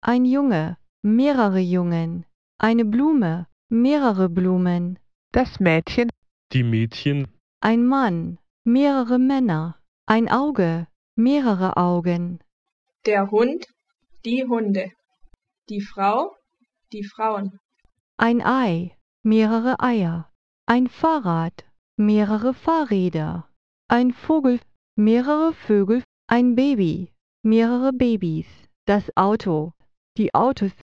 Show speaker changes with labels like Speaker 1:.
Speaker 1: Ein Junge, mehrere Jungen. Eine Blume, mehrere Blumen.
Speaker 2: Das Mädchen,
Speaker 3: die Mädchen,
Speaker 1: Ein Mann, mehrere Männer. Ein Auge, mehrere Augen.
Speaker 4: Der Hund, die Hunde. Die Frau, die Frauen.
Speaker 1: Ein Ei, mehrere Eier. Ein Fahrrad, mehrere Fahrräder. Ein Vogel, mehrere Vögel. Ein Baby, mehrere Babys. Das Auto, die Autos.